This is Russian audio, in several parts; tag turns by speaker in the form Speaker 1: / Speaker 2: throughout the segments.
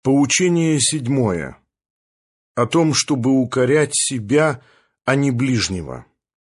Speaker 1: Поучение 7. О том, чтобы укорять себя, а не ближнего.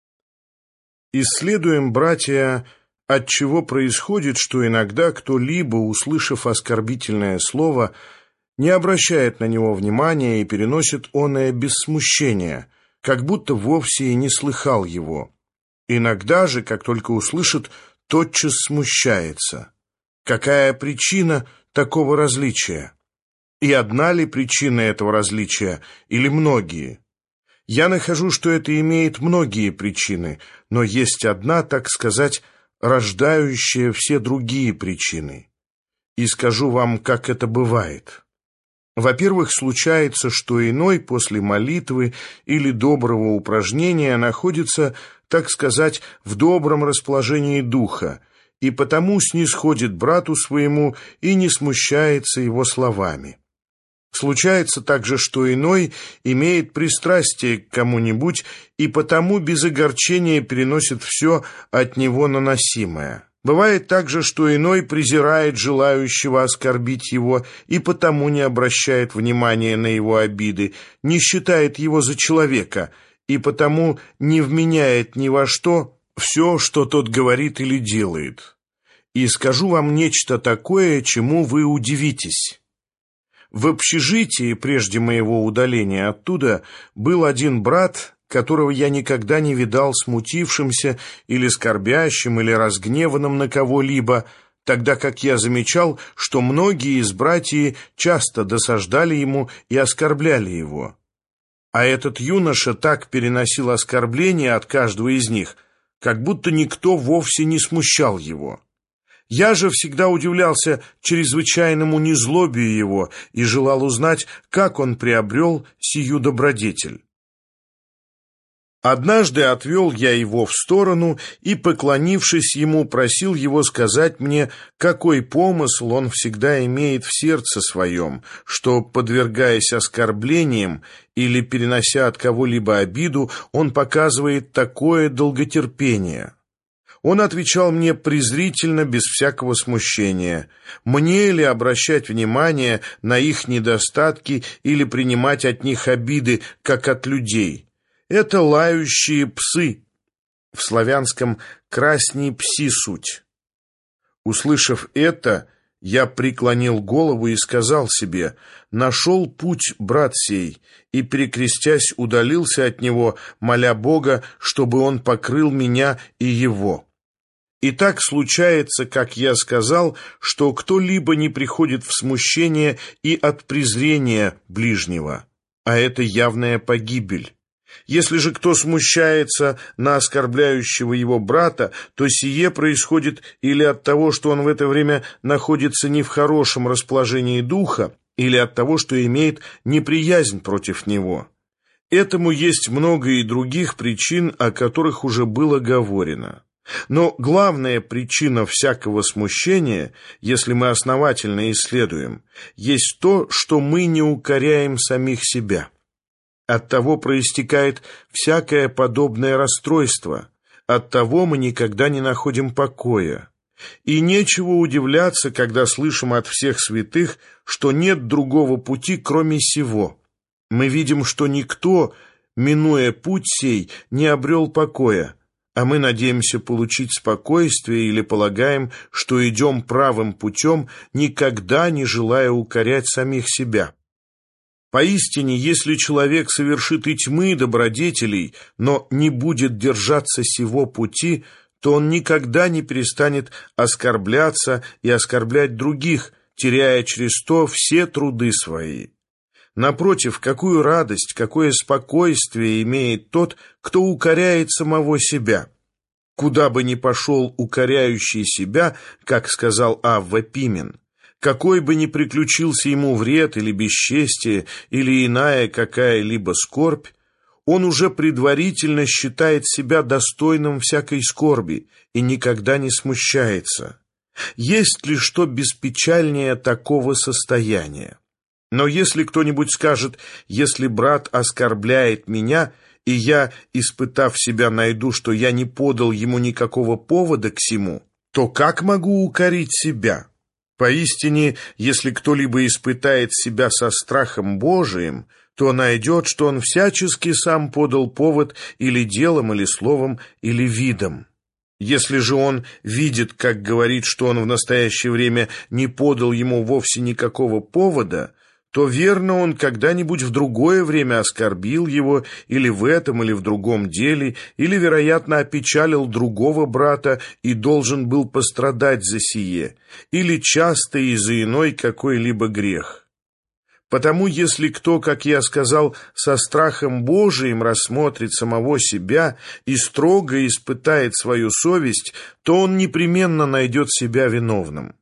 Speaker 1: Исследуем, братья, от чего происходит, что иногда кто-либо, услышав оскорбительное слово, не обращает на него внимания и переносит оное без смущения, как будто вовсе и не слыхал его. Иногда же, как только услышит, тотчас смущается. Какая причина такого различия? И одна ли причина этого различия, или многие? Я нахожу, что это имеет многие причины, но есть одна, так сказать, рождающая все другие причины. И скажу вам, как это бывает. Во-первых, случается, что иной после молитвы или доброго упражнения находится, так сказать, в добром расположении духа, и потому снисходит брату своему и не смущается его словами. Случается также, что иной имеет пристрастие к кому-нибудь и потому без огорчения переносит все от него наносимое. Бывает также, что иной презирает желающего оскорбить его и потому не обращает внимания на его обиды, не считает его за человека и потому не вменяет ни во что все, что тот говорит или делает. И скажу вам нечто такое, чему вы удивитесь. В общежитии, прежде моего удаления оттуда, был один брат, которого я никогда не видал смутившимся или скорбящим или разгневанным на кого-либо, тогда как я замечал, что многие из братьев часто досаждали ему и оскорбляли его. А этот юноша так переносил оскорбления от каждого из них, как будто никто вовсе не смущал его. Я же всегда удивлялся чрезвычайному незлобию его и желал узнать, как он приобрел сию добродетель. Однажды отвел я его в сторону и, поклонившись ему, просил его сказать мне, какой помысл он всегда имеет в сердце своем, что, подвергаясь оскорблениям или перенося от кого-либо обиду, он показывает такое долготерпение. Он отвечал мне презрительно, без всякого смущения. Мне ли обращать внимание на их недостатки или принимать от них обиды, как от людей? Это лающие псы. В славянском «красни пси суть». Услышав это, я преклонил голову и сказал себе: «Нашел путь, брат сей», и, перекрестясь, удалился от него, моля Бога, чтобы он покрыл меня и его. И так случается, как я сказал, что кто-либо не приходит в смущение и от презрения ближнего, а это явная погибель. Если же кто смущается на оскорбляющего его брата, то сие происходит или от того, что он в это время находится не в хорошем расположении духа, или от того, что имеет неприязнь против него. Этому есть много и других причин, о которых уже было говорено. Но главная причина всякого смущения, если мы основательно исследуем, есть то, что мы не укоряем самих себя. Оттого проистекает всякое подобное расстройство, оттого мы никогда не находим покоя. И нечего удивляться, когда слышим от всех святых, что нет другого пути, кроме сего. Мы видим, что никто, минуя путь сей, не обрел покоя, а мы надеемся получить спокойствие или полагаем, что идем правым путем, никогда не желая укорять самих себя. Поистине, если человек совершит и тьмы добродетелей, но не будет держаться сего пути, то он никогда не перестанет оскорбляться и оскорблять других, теряя через то все труды свои. Напротив, какую радость, какое спокойствие имеет тот, кто укоряет самого себя. Куда бы ни пошел укоряющий себя, как сказал Авва Пимен, какой бы ни приключился ему вред или бесчестие, или иная какая-либо скорбь, он уже предварительно считает себя достойным всякой скорби и никогда не смущается. Есть ли что беспечальнее такого состояния? Но если кто-нибудь скажет: «Если брат оскорбляет меня, и я, испытав себя, найду, что я не подал ему никакого повода к сему, то как могу укорить себя?» Поистине, если кто-либо испытает себя со страхом Божиим, то найдет, что он всячески сам подал повод или делом, или словом, или видом. Если же он видит, как говорит, что он в настоящее время не подал ему вовсе никакого повода, то верно он когда-нибудь в другое время оскорбил его или в этом, или в другом деле, или, вероятно, опечалил другого брата и должен был пострадать за сие, или часто и за иной какой-либо грех. Потому, если кто, как я сказал, со страхом Божиим рассмотрит самого себя и строго испытает свою совесть, то он непременно найдет себя виновным.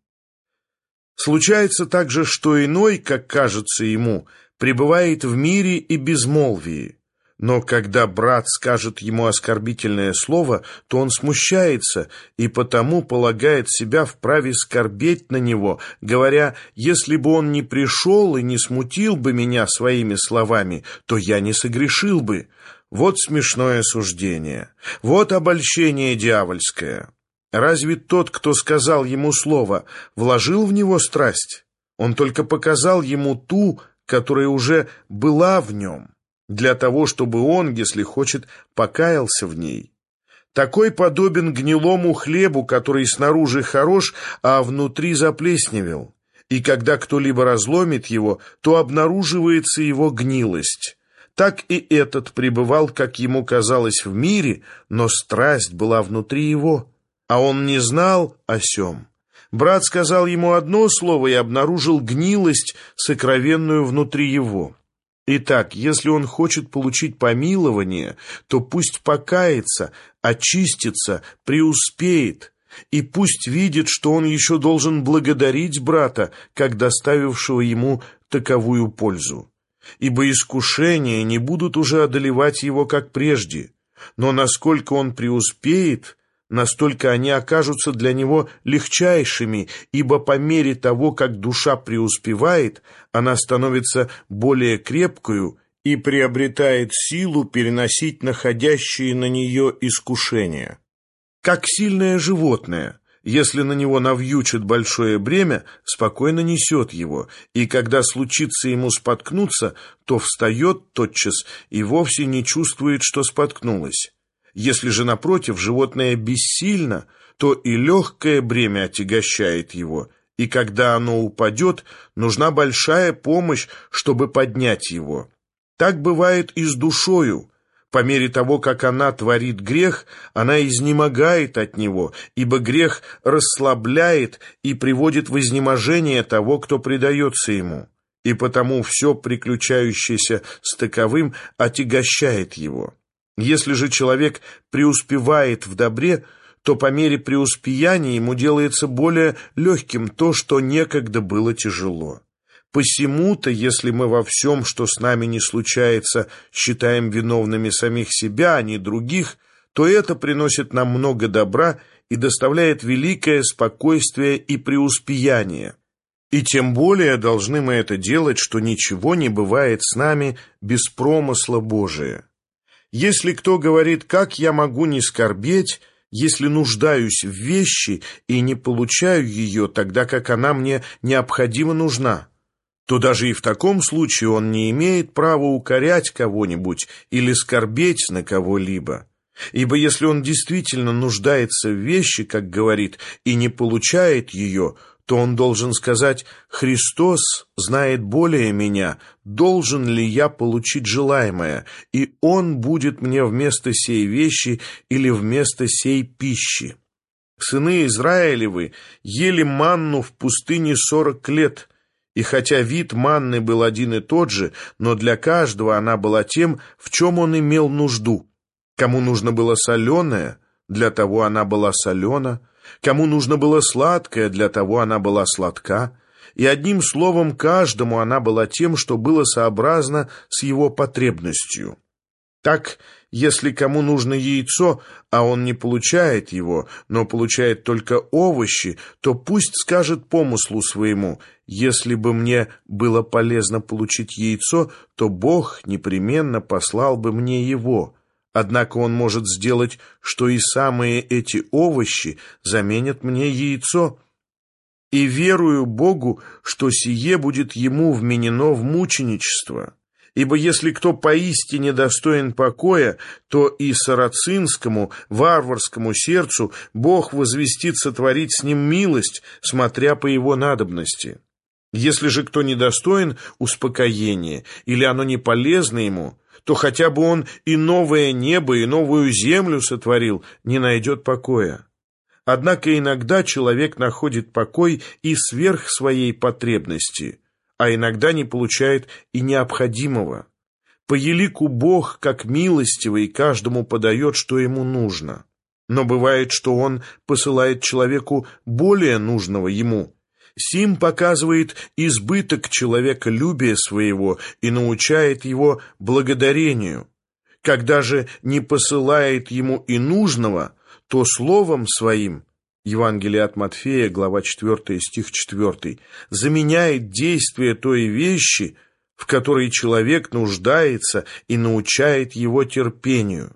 Speaker 1: Случается также, что иной, как кажется ему, пребывает в мире и безмолвии. Но когда брат скажет ему оскорбительное слово, то он смущается и потому полагает себя вправе скорбеть на него, говоря: «Если бы он не пришел и не смутил бы меня своими словами, то я не согрешил бы». Вот смешное суждение, вот обольщение дьявольское. Разве тот, кто сказал ему слово, вложил в него страсть? Он только показал ему ту, которая уже была в нем, для того, чтобы он, если хочет, покаялся в ней. Такой подобен гнилому хлебу, который снаружи хорош, а внутри заплесневел. И когда кто-либо разломит его, то обнаруживается его гнилость. Так и этот пребывал, как ему казалось, в мире, но страсть была внутри его, а он не знал о сем. Брат сказал ему одно слово и обнаружил гнилость, сокровенную внутри его. Итак, если он хочет получить помилование, то пусть покается, очистится, преуспеет, и пусть видит, что он еще должен благодарить брата, как доставившего ему таковую пользу. Ибо искушения не будут уже одолевать его, как прежде, но насколько он преуспеет, настолько они окажутся для него легчайшими, ибо по мере того, как душа преуспевает, она становится более крепкою и приобретает силу переносить находящие на нее искушения. Как сильное животное, если на него навьючат большое бремя, спокойно несет его, и когда случится ему споткнуться, то встает тотчас и вовсе не чувствует, что споткнулось. Если же, напротив, животное бессильно, то и легкое бремя отягощает его, и когда оно упадет, нужна большая помощь, чтобы поднять его. Так бывает и с душою. По мере того, как она творит грех, она изнемогает от него, ибо грех расслабляет и приводит в изнеможение того, кто предается ему, и потому все приключающееся с таковым отягощает его. Если же человек преуспевает в добре, то по мере преуспеяния ему делается более легким то, что некогда было тяжело. Посему-то, если мы во всем, что с нами не случается, считаем виновными самих себя, а не других, то это приносит нам много добра и доставляет великое спокойствие и преуспеяние. И тем более должны мы это делать, что ничего не бывает с нами без промысла Божия. Если кто говорит: «Как я могу не скорбеть, если нуждаюсь в вещи и не получаю ее, тогда как она мне необходимо нужна», то даже и в таком случае он не имеет права укорять кого-нибудь или скорбеть на кого-либо. Ибо если он действительно нуждается в вещи, как говорит, и не получает ее, то он должен сказать: «Христос знает более меня, должен ли я получить желаемое, и Он будет мне вместо сей вещи или вместо сей пищи». Сыны Израилевы ели манну в пустыне 40 лет, и хотя вид манны был один и тот же, но для каждого она была тем, в чем он имел нужду. Кому нужно было соленое, для того она была солена, кому нужно было сладкое, для того она была сладка, и одним словом, каждому она была тем, что было сообразно с его потребностью. Так, если кому нужно яйцо, а он не получает его, но получает только овощи, то пусть скажет помыслу своему: «Если бы мне было полезно получить яйцо, то Бог непременно послал бы мне его». Однако он может сделать, что и самые эти овощи заменят мне яйцо. и верую Богу, что сие будет ему вменено в мученичество. Ибо если кто поистине достоин покоя, то и сарацинскому, варварскому сердцу Бог возвестит сотворить с ним милость, смотря по его надобности. Если же кто недостоин успокоения, или оно не полезно ему, то хотя бы он и новое небо, и новую землю сотворил, не найдет покоя. Однако иногда человек находит покой и сверх своей потребности, а иногда не получает и необходимого. По елику Бог, как милостивый, каждому подает, что ему нужно. Но бывает, что Он посылает человеку более нужного ему. Сим показывает избыток человеколюбия своего и научает его благодарению. Когда же не посылает ему и нужного, то словом своим, Евангелие от Матфея, глава 4, стих 4, заменяет действие той вещи, в которой человек нуждается, и научает его терпению.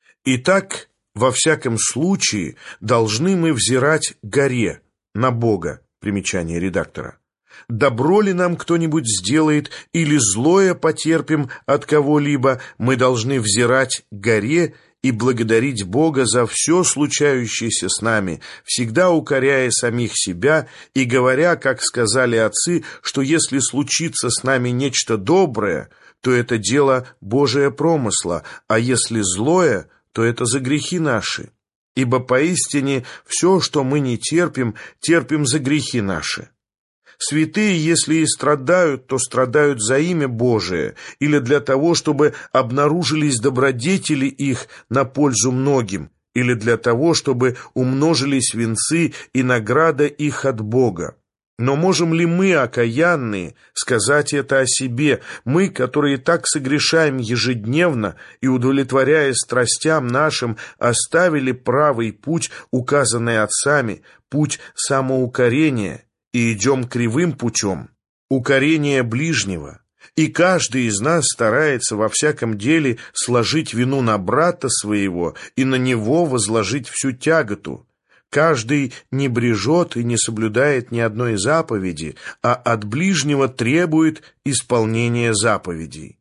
Speaker 1: Итак, во всяком случае, должны мы взирать горе, на Бога. Примечание редактора. Добро ли нам кто-нибудь сделает или злое потерпим от кого-либо, мы должны взирать горе и благодарить Бога за все случающееся с нами, всегда укоряя самих себя и говоря, как сказали отцы, что если случится с нами нечто доброе, то это дело Божия промысла, а если злое, то это за грехи наши. Ибо поистине все, что мы не терпим, терпим за грехи наши. Святые, если и страдают, то страдают за имя Божие, или для того, чтобы обнаружились добродетели их на пользу многим, или для того, чтобы умножились венцы и награда их от Бога. Но можем ли мы, окаянные, сказать это о себе, мы, которые так согрешаем ежедневно и, удовлетворяя страстям нашим, оставили правый путь, указанный отцами, путь самоукорения, и идем кривым путем, укорения ближнего? И каждый из нас старается во всяком деле сложить вину на брата своего и на него возложить всю тяготу. Каждый не брежет и не соблюдает ни одной заповеди, а от ближнего требует исполнения заповедей.